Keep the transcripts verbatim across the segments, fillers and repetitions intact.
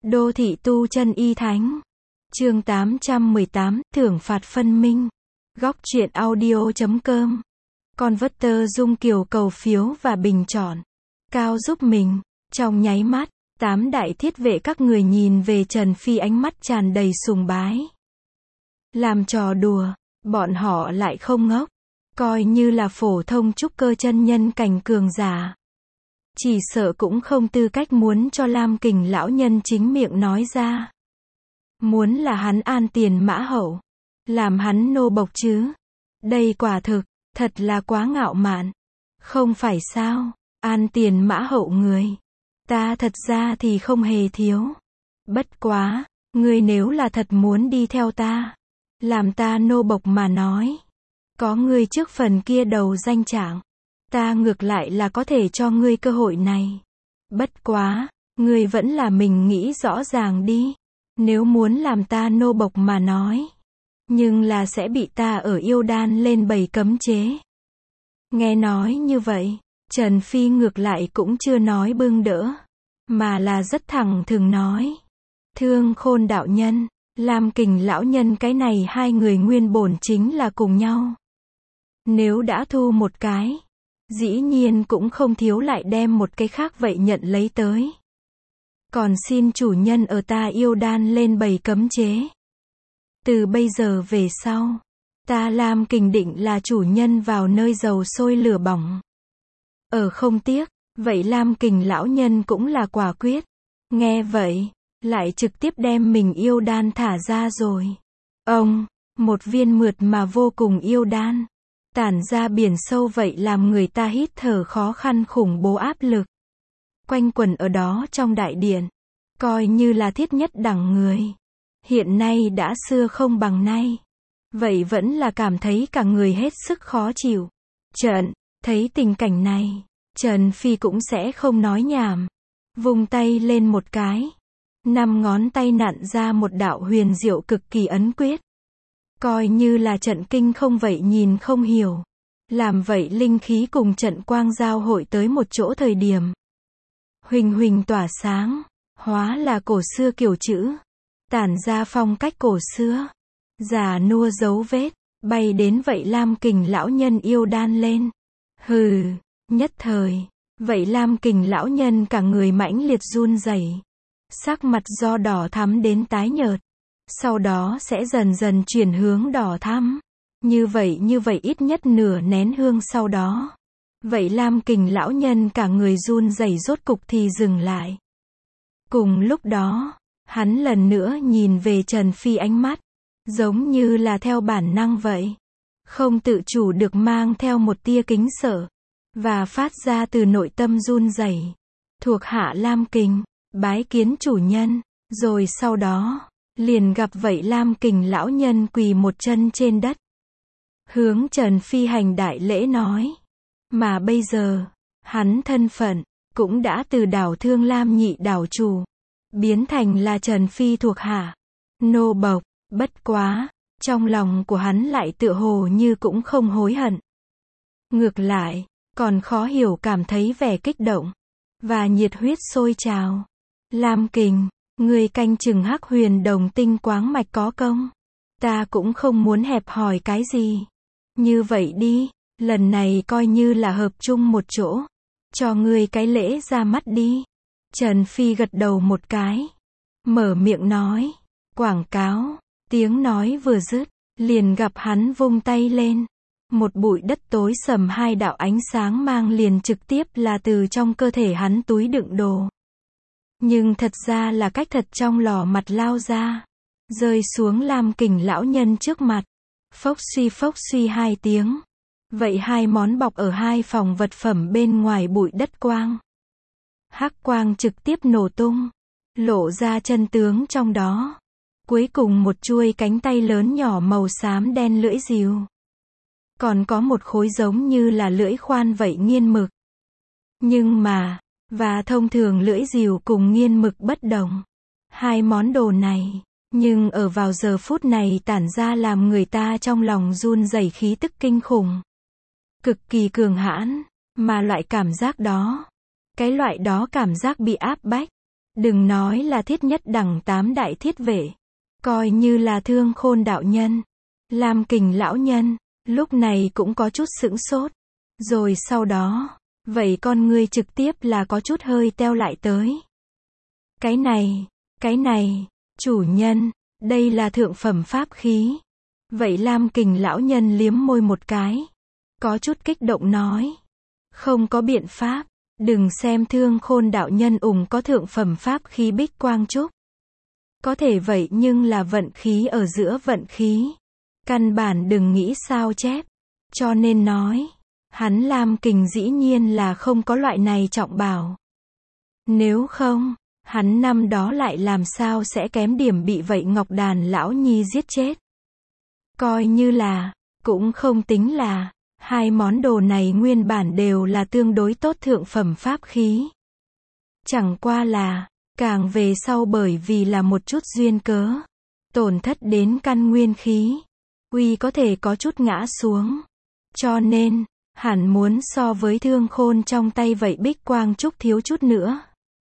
Đô thị tu chân y thánh. Chương tám trăm mười tám, thưởng phạt phân minh. Góc truyện audio chấm com. Converter Dung Kiều cầu phiếu và bình chọn. Cao giúp mình. Trong nháy mắt, tám đại thiết vệ các người nhìn về Trần Phi ánh mắt tràn đầy sùng bái. Làm trò đùa, bọn họ lại không ngốc. Coi như là phổ thông trúc cơ chân nhân cảnh cường giả. Chỉ sợ cũng không tư cách muốn cho Lam Kình lão nhân chính miệng nói ra. Muốn là hắn an tiền mã hậu. Làm hắn nô bộc chứ. Đây quả thực, thật là quá ngạo mạn. Không phải sao, an tiền mã hậu người. Ta thật ra thì không hề thiếu. Bất quá, ngươi nếu là thật muốn đi theo ta. Làm ta nô bộc mà nói. Có ngươi trước phần kia đầu danh trạng. Ta ngược lại là có thể cho ngươi cơ hội này. Bất quá, ngươi vẫn là mình nghĩ rõ ràng đi. Nếu muốn làm ta nô bộc mà nói. Nhưng là sẽ bị ta ở yêu đan lên bầy cấm chế. Nghe nói như vậy, Trần Phi ngược lại cũng chưa nói bưng đỡ. Mà là rất thẳng thừng nói. Thương Khôn đạo nhân, Lam Kình lão nhân cái này hai người nguyên bổn chính là cùng nhau. Nếu đã thu một cái, dĩ nhiên cũng không thiếu lại đem một cái khác vậy nhận lấy tới. Còn xin chủ nhân ở ta yêu đan lên bầy cấm chế. Từ bây giờ về sau, ta Lam Kình định là chủ nhân vào nơi dầu sôi lửa bỏng. Ở không tiếc, vậy Lam Kình lão nhân cũng là quả quyết. Nghe vậy, lại trực tiếp đem mình yêu đan thả ra rồi. Ông, một viên mượt mà vô cùng yêu đan. Tản ra biển sâu vậy làm người ta hít thở khó khăn khủng bố áp lực. Quanh quẩn ở đó trong đại điện. Coi như là thiết nhất đẳng người. Hiện nay đã xưa không bằng nay. Vậy vẫn là cảm thấy cả người hết sức khó chịu. Trợn, thấy tình cảnh này, Trần Phi cũng sẽ không nói nhảm. Vung tay lên một cái. Năm ngón tay nặn ra một đạo huyền diệu cực kỳ ấn quyết. Coi như là trận kinh không vậy nhìn không hiểu. Làm vậy linh khí cùng trận quang giao hội tới một chỗ thời điểm. Huỳnh huỳnh tỏa sáng, hóa là cổ xưa kiểu chữ. Tản ra phong cách cổ xưa. Già nua dấu vết, bay đến vậy Lam Kình lão nhân yêu đan lên. Hừ, nhất thời, vậy Lam Kình lão nhân cả người mãnh liệt run rẩy. Sắc mặt do đỏ thắm đến tái nhợt. Sau đó sẽ dần dần chuyển hướng đỏ thắm. Như vậy như vậy ít nhất nửa nén hương sau đó. Vậy Lam Kình lão nhân cả người run rẩy rốt cục thì dừng lại. Cùng lúc đó, hắn lần nữa nhìn về Trần Phi ánh mắt. Giống như là theo bản năng vậy. Không tự chủ được mang theo một tia kính sợ. Và phát ra từ nội tâm run rẩy. Thuộc hạ Lam Kình, bái kiến chủ nhân. Rồi sau đó, liền gặp vậy Lam Kình lão nhân quỳ một chân trên đất. Hướng Trần Phi hành đại lễ nói. Mà bây giờ, hắn thân phận, cũng đã từ đảo Thương Lam nhị đảo chủ. Biến thành là Trần Phi thuộc hạ. Nô bộc, bất quá, trong lòng của hắn lại tựa hồ như cũng không hối hận. Ngược lại, còn khó hiểu cảm thấy vẻ kích động. Và nhiệt huyết sôi trào. Lam Kình, người canh chừng Hắc Huyền Đồng tinh quáng mạch có công. Ta cũng không muốn hẹp hòi cái gì. Như vậy đi, lần này coi như là hợp chung một chỗ. Cho ngươi cái lễ ra mắt đi. Trần Phi gật đầu một cái. Mở miệng nói. Quảng cáo. Tiếng nói vừa dứt, liền gặp hắn vung tay lên. Một bụi đất tối sầm hai đạo ánh sáng mang liền trực tiếp là từ trong cơ thể hắn túi đựng đồ. Nhưng thật ra là cách thật trong lò mặt lao ra. Rơi xuống Lam Kình lão nhân trước mặt. Phốc suy phốc suy hai tiếng. Vậy hai món bọc ở hai phòng vật phẩm bên ngoài bụi đất quang. Hắc quang trực tiếp nổ tung. Lộ ra chân tướng trong đó. Cuối cùng một chuôi cánh tay lớn nhỏ màu xám đen lưỡi rìu. Còn có một khối giống như là lưỡi khoan vậy nghiên mực. Nhưng mà, và thông thường lưỡi rìu cùng nghiên mực bất đồng. Hai món đồ này, nhưng ở vào giờ phút này tản ra làm người ta trong lòng run rẩy khí tức kinh khủng. Cực kỳ cường hãn, mà loại cảm giác đó. Cái loại đó cảm giác bị áp bách. Đừng nói là thiết nhất đẳng tám đại thiết vệ. Coi như là Thương Khôn đạo nhân, Lam Kình lão nhân, lúc này cũng có chút sững sốt. Rồi sau đó, vậy con ngươi trực tiếp là có chút hơi teo lại tới. Cái này, cái này, chủ nhân, đây là thượng phẩm pháp khí. Vậy Lam Kình lão nhân liếm môi một cái, có chút kích động nói. Không có biện pháp, đừng xem Thương Khôn đạo nhân ủng có thượng phẩm pháp khí Bích Quang Trúc. Có thể vậy nhưng là vận khí ở giữa vận khí. Căn bản đừng nghĩ sao chép. Cho nên nói, hắn Lam Kình dĩ nhiên là không có loại này trọng bảo. Nếu không, hắn năm đó lại làm sao sẽ kém điểm bị vậy Ngọc Đàn lão nhi giết chết. Coi như là, cũng không tính là, hai món đồ này nguyên bản đều là tương đối tốt thượng phẩm pháp khí. Chẳng qua là, càng về sau bởi vì là một chút duyên cớ, tổn thất đến căn nguyên khí, uy có thể có chút ngã xuống. Cho nên, hẳn muốn so với Thương Khôn trong tay vậy Bích Quang Trúc thiếu chút nữa.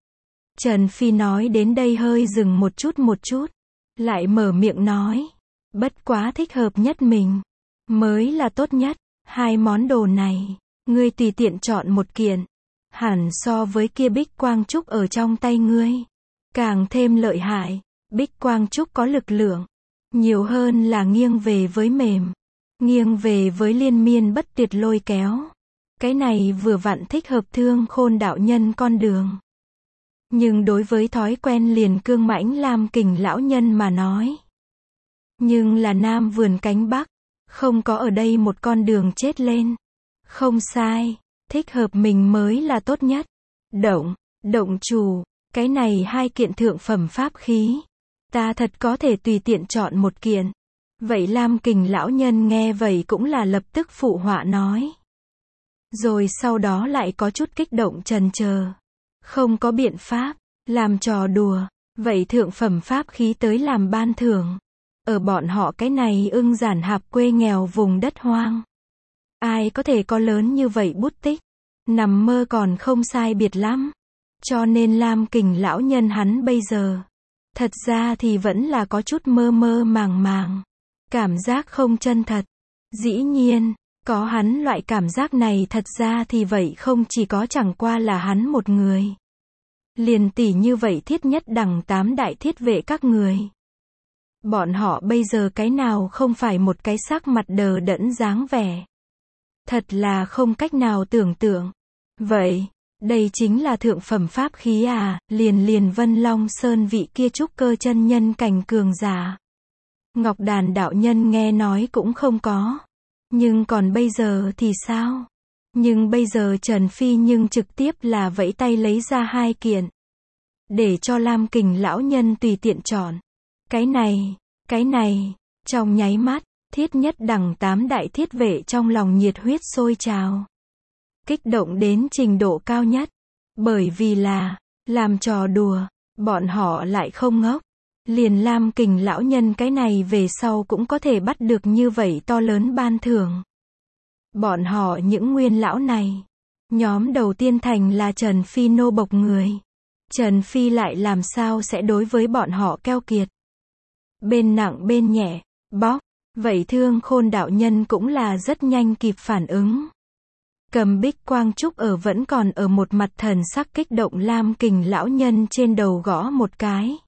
Trần Phi nói đến đây hơi dừng một chút một chút, lại mở miệng nói, bất quá thích hợp nhất mình, mới là tốt nhất, hai món đồ này, ngươi tùy tiện chọn một kiện, hẳn so với kia Bích Quang Trúc ở trong tay ngươi, càng thêm lợi hại. Bích Quang Trúc có lực lượng, nhiều hơn là nghiêng về với mềm, nghiêng về với liên miên bất tuyệt lôi kéo. Cái này vừa vặn thích hợp Thương Khôn đạo nhân con đường. Nhưng đối với thói quen liền cương mãnh Lam Kình lão nhân mà nói, nhưng là Nam vườn cánh Bắc, không có ở đây một con đường chết lên. Không sai, thích hợp mình mới là tốt nhất. Động, động chủ, cái này hai kiện thượng phẩm pháp khí, ta thật có thể tùy tiện chọn một kiện. Vậy Lam Kình lão nhân nghe vậy cũng là lập tức phụ họa nói. Rồi sau đó lại có chút kích động chần chờ. Không có biện pháp, làm trò đùa, vậy thượng phẩm pháp khí tới làm ban thưởng. Ở bọn họ cái này ưng giản hạp quê nghèo vùng đất hoang. Ai có thể có lớn như vậy bút tích, nằm mơ còn không sai biệt lắm. Cho nên Lam Kình lão nhân hắn bây giờ, thật ra thì vẫn là có chút mơ mơ màng màng. Cảm giác không chân thật. Dĩ nhiên, có hắn loại cảm giác này thật ra thì vậy không chỉ có chẳng qua là hắn một người. Liền tỷ như vậy thiết nhất đẳng tám đại thiết vệ các người. Bọn họ bây giờ cái nào không phải một cái sắc mặt đờ đẫn dáng vẻ. Thật là không cách nào tưởng tượng. Vậy, đây chính là thượng phẩm pháp khí à, liền liền Vân Long Sơn vị kia trúc cơ chân nhân cảnh cường giả. Ngọc Đàn đạo nhân nghe nói cũng không có. Nhưng còn bây giờ thì sao? Nhưng bây giờ Trần Phi nhưng trực tiếp là vẫy tay lấy ra hai kiện. Để cho Lam Kình lão nhân tùy tiện chọn. Cái này, cái này, trong nháy mắt, thiết nhất đẳng tám đại thiết vệ trong lòng nhiệt huyết sôi trào. Kích động đến trình độ cao nhất. Bởi vì là, làm trò đùa, bọn họ lại không ngốc. Liền Lam Kình lão nhân cái này về sau cũng có thể bắt được như vậy to lớn ban thưởng. Bọn họ những nguyên lão này. Nhóm đầu tiên thành là Trần Phi nô bộc người. Trần Phi lại làm sao sẽ đối với bọn họ keo kiệt. Bên nặng bên nhẹ, bóc. Vậy Thương Khôn đạo nhân cũng là rất nhanh kịp phản ứng. Cầm Bích Quang Trúc ở vẫn còn ở một mặt thần sắc kích động Lam Kình lão nhân trên đầu gõ một cái.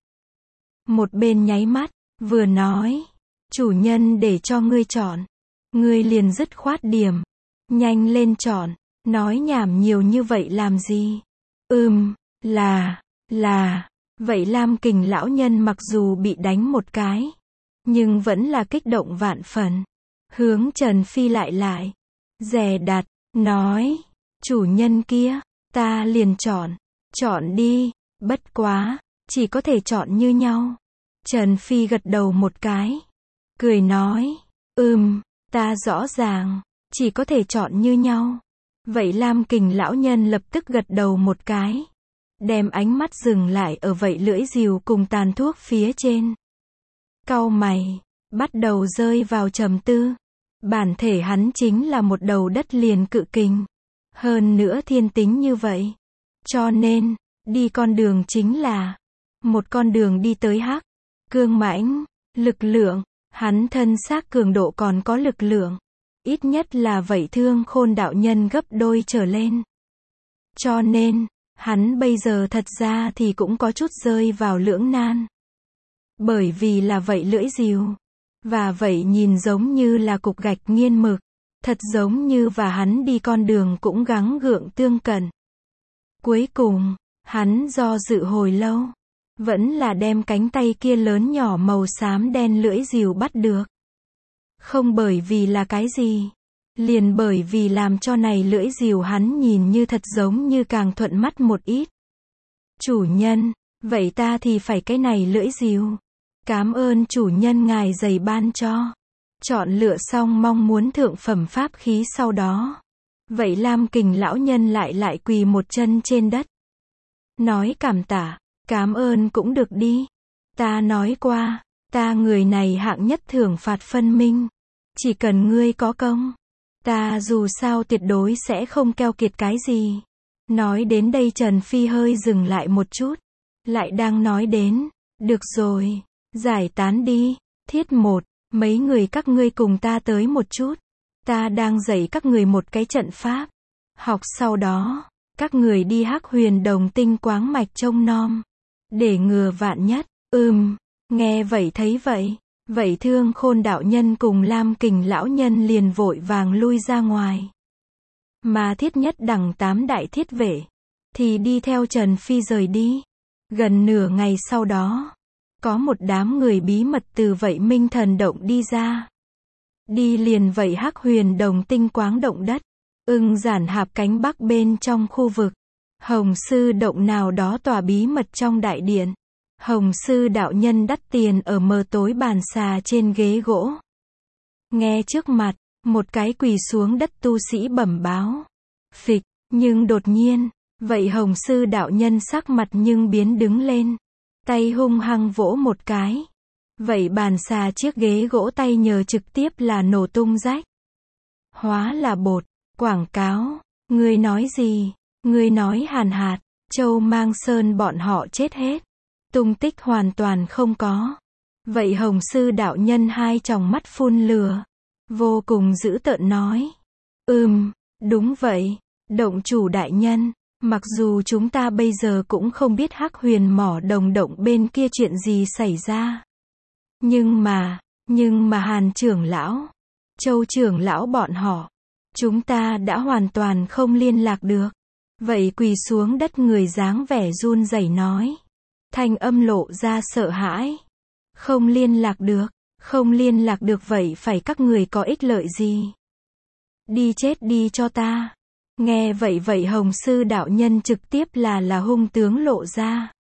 Một bên nháy mắt, vừa nói, chủ nhân để cho ngươi chọn. Ngươi liền dứt khoát điểm. Nhanh lên chọn, nói nhảm nhiều như vậy làm gì? Ừm, là, là, vậy Lam Kình lão nhân mặc dù bị đánh một cái, nhưng vẫn là kích động vạn phần. Hướng Trần Phi lại lại, dè đặt, nói, chủ nhân kia, ta liền chọn, chọn đi, bất quá, chỉ có thể chọn như nhau. Trần Phi gật đầu một cái, cười nói, ừm, ta rõ ràng, chỉ có thể chọn như nhau. Vậy Lam Kình lão nhân lập tức gật đầu một cái, đem ánh mắt dừng lại ở vậy lưỡi rìu cùng tàn thuốc phía trên. Cau mày, bắt đầu rơi vào trầm tư. Bản thể hắn chính là một đầu đất liền cự kình. Hơn nữa thiên tính như vậy. Cho nên, đi con đường chính là một con đường đi tới hắc, cương mãnh, lực lượng, hắn thân xác cường độ còn có lực lượng, ít nhất là vậy Thương Khôn đạo nhân gấp đôi trở lên. Cho nên, hắn bây giờ thật ra thì cũng có chút rơi vào lưỡng nan. Bởi vì là vậy lưỡi rìu, và vậy nhìn giống như là cục gạch nghiên mực, thật giống như và hắn đi con đường cũng gắng gượng tương cận. Cuối cùng, hắn do dự hồi lâu, vẫn là đem cánh tay kia lớn nhỏ màu xám đen lưỡi rìu bắt được. Không bởi vì là cái gì, liền bởi vì làm cho này lưỡi rìu hắn nhìn như thật giống như càng thuận mắt một ít. Chủ nhân, vậy ta thì phải cái này lưỡi rìu. Cám ơn chủ nhân ngài dày ban cho. Chọn lựa xong mong muốn thượng phẩm pháp khí sau đó. Vậy Lam Kình lão nhân lại lại quỳ một chân trên đất. Nói cảm tạ, cám ơn cũng được đi. Ta nói qua, ta người này hạng nhất thưởng phạt phân minh. Chỉ cần ngươi có công, ta dù sao tuyệt đối sẽ không keo kiệt cái gì. Nói đến đây Trần Phi hơi dừng lại một chút. Lại đang nói đến, được rồi, giải tán đi. Thiết một, mấy người các ngươi cùng ta tới một chút. Ta đang dạy các người một cái trận pháp. Học sau đó, các người đi Hắc Huyền Đồng tinh quáng mạch trông nom. Để ngừa vạn nhất. Ừm, nghe vậy thấy vậy. Vậy Thương Khôn đạo nhân cùng Lam Kình lão nhân liền vội vàng lui ra ngoài. Mà Thiết Nhất đẳng tám đại thiết vệ, thì đi theo Trần Phi rời đi. Gần nửa ngày sau đó, có một đám người bí mật từ vậy Minh Thần Động đi ra. Đi liền vậy Hắc Huyền Đồng tinh quáng động đất. Ưng Giản Hạp cánh bắc bên trong khu vực. Hồng Sư Động nào đó tòa bí mật trong đại điện. Hồng Sư đạo nhân đắt tiền ở mờ tối bàn xà trên ghế gỗ. Nghe trước mặt, một cái quỳ xuống đất tu sĩ bẩm báo. Phịch, nhưng đột nhiên, vậy Hồng Sư đạo nhân sắc mặt nhưng biến đứng lên. Tay hung hăng vỗ một cái. Vậy bàn xà chiếc ghế gỗ tay nhờ trực tiếp là nổ tung rách. Hóa là bột, quảng cáo, ngươi nói gì, ngươi nói Hàn Hạt, Châu Mang Sơn bọn họ chết hết. Tung tích hoàn toàn không có. Vậy Hồng Sư đạo nhân hai tròng mắt phun lửa. Vô cùng dữ tợn nói. Ừm, đúng vậy, động chủ đại nhân. Mặc dù chúng ta bây giờ cũng không biết Hắc Huyền mỏ đồng động bên kia chuyện gì xảy ra. Nhưng mà, nhưng mà Hàn trưởng lão, Châu trưởng lão bọn họ, chúng ta đã hoàn toàn không liên lạc được. Vậy quỳ xuống đất người dáng vẻ run rẩy nói. Thanh âm lộ ra sợ hãi. Không liên lạc được, không liên lạc được vậy phải các người có ích lợi gì? Đi chết đi cho ta. Nghe vậy vậy Hồng Sư đạo nhân trực tiếp là là hung tướng lộ ra.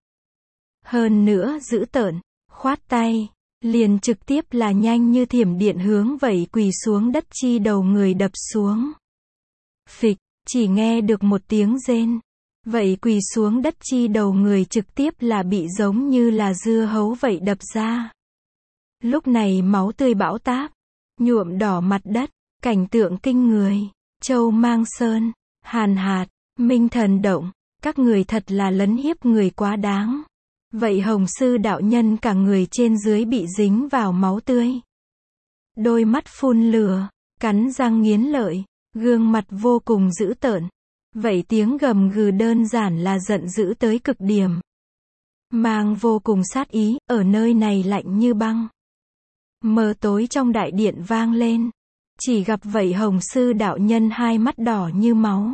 Hơn nữa dữ tợn, khoát tay, liền trực tiếp là nhanh như thiểm điện hướng vậy quỳ xuống đất chi đầu người đập xuống. Phịch, chỉ nghe được một tiếng rên. Vậy quỳ xuống đất chi đầu người trực tiếp là bị giống như là dưa hấu vậy đập ra. Lúc này máu tươi bão táp, nhuộm đỏ mặt đất, cảnh tượng kinh người. Châu Mang Sơn, Hàn Hạt, Minh Thần Động, các người thật là lấn hiếp người quá đáng. Vậy Hồng Sư đạo nhân cả người trên dưới bị dính vào máu tươi. Đôi mắt phun lửa, cắn răng nghiến lợi, gương mặt vô cùng dữ tợn. Vậy tiếng gầm gừ đơn giản là giận dữ tới cực điểm. Mang vô cùng sát ý, ở nơi này lạnh như băng. Mờ tối trong đại điện vang lên. Chỉ gặp vậy Hồng Sư đạo nhân hai mắt đỏ như máu.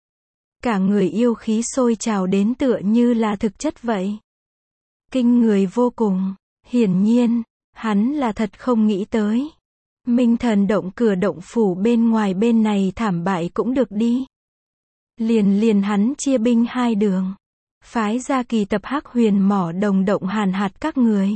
Cả người yêu khí sôi trào đến tựa như là thực chất vậy. Kinh người vô cùng. Hiển nhiên, hắn là thật không nghĩ tới. Minh Thần Động cửa động phủ bên ngoài bên này thảm bại cũng được đi. Liền liền hắn chia binh hai đường. Phái ra kỳ tập Hắc Huyền mỏ đồng động Hàn Hạt các người.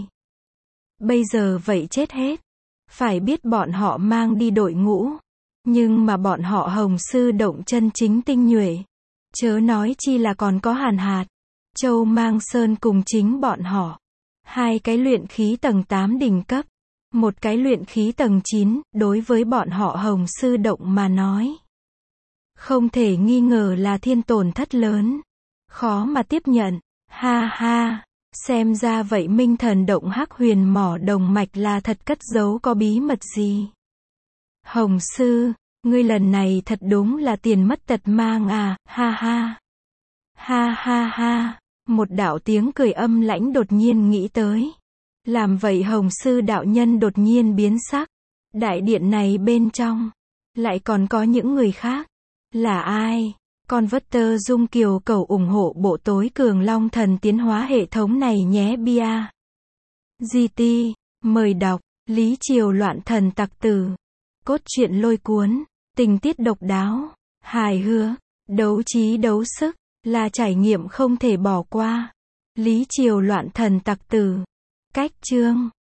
Bây giờ vậy chết hết. Phải biết bọn họ mang đi đội ngũ. Nhưng mà bọn họ Hồng Sư Động chân chính tinh nhuệ. Chớ nói chi là còn có Hàn Hạt, Châu Mang Sơn cùng chính bọn họ. Hai cái luyện khí tầng tám đỉnh cấp. Một cái luyện khí tầng chín, đối với bọn họ Hồng Sư Động mà nói. Không thể nghi ngờ là thiên tổn thất lớn. Khó mà tiếp nhận. Ha ha, xem ra vậy Minh Thần động Hắc Huyền mỏ đồng mạch là thật cất giấu có bí mật gì. Hồng sư, ngươi lần này thật đúng là tiền mất tật mang à, ha ha. Ha ha ha, một đạo tiếng cười âm lãnh đột nhiên nghĩ tới. Làm vậy Hồng sư đạo nhân đột nhiên biến sắc. Đại điện này bên trong, lại còn có những người khác. Là ai? Converter Dung Kiều cầu ủng hộ bộ tối cường long thần tiến hóa hệ thống này nhé bia. giê tê, mời đọc, Lý Triều loạn thần tặc tử. Cốt truyện lôi cuốn, tình tiết độc đáo, hài hước, đấu trí đấu sức, là trải nghiệm không thể bỏ qua. Lý Triều loạn thần tặc tử. Cách chương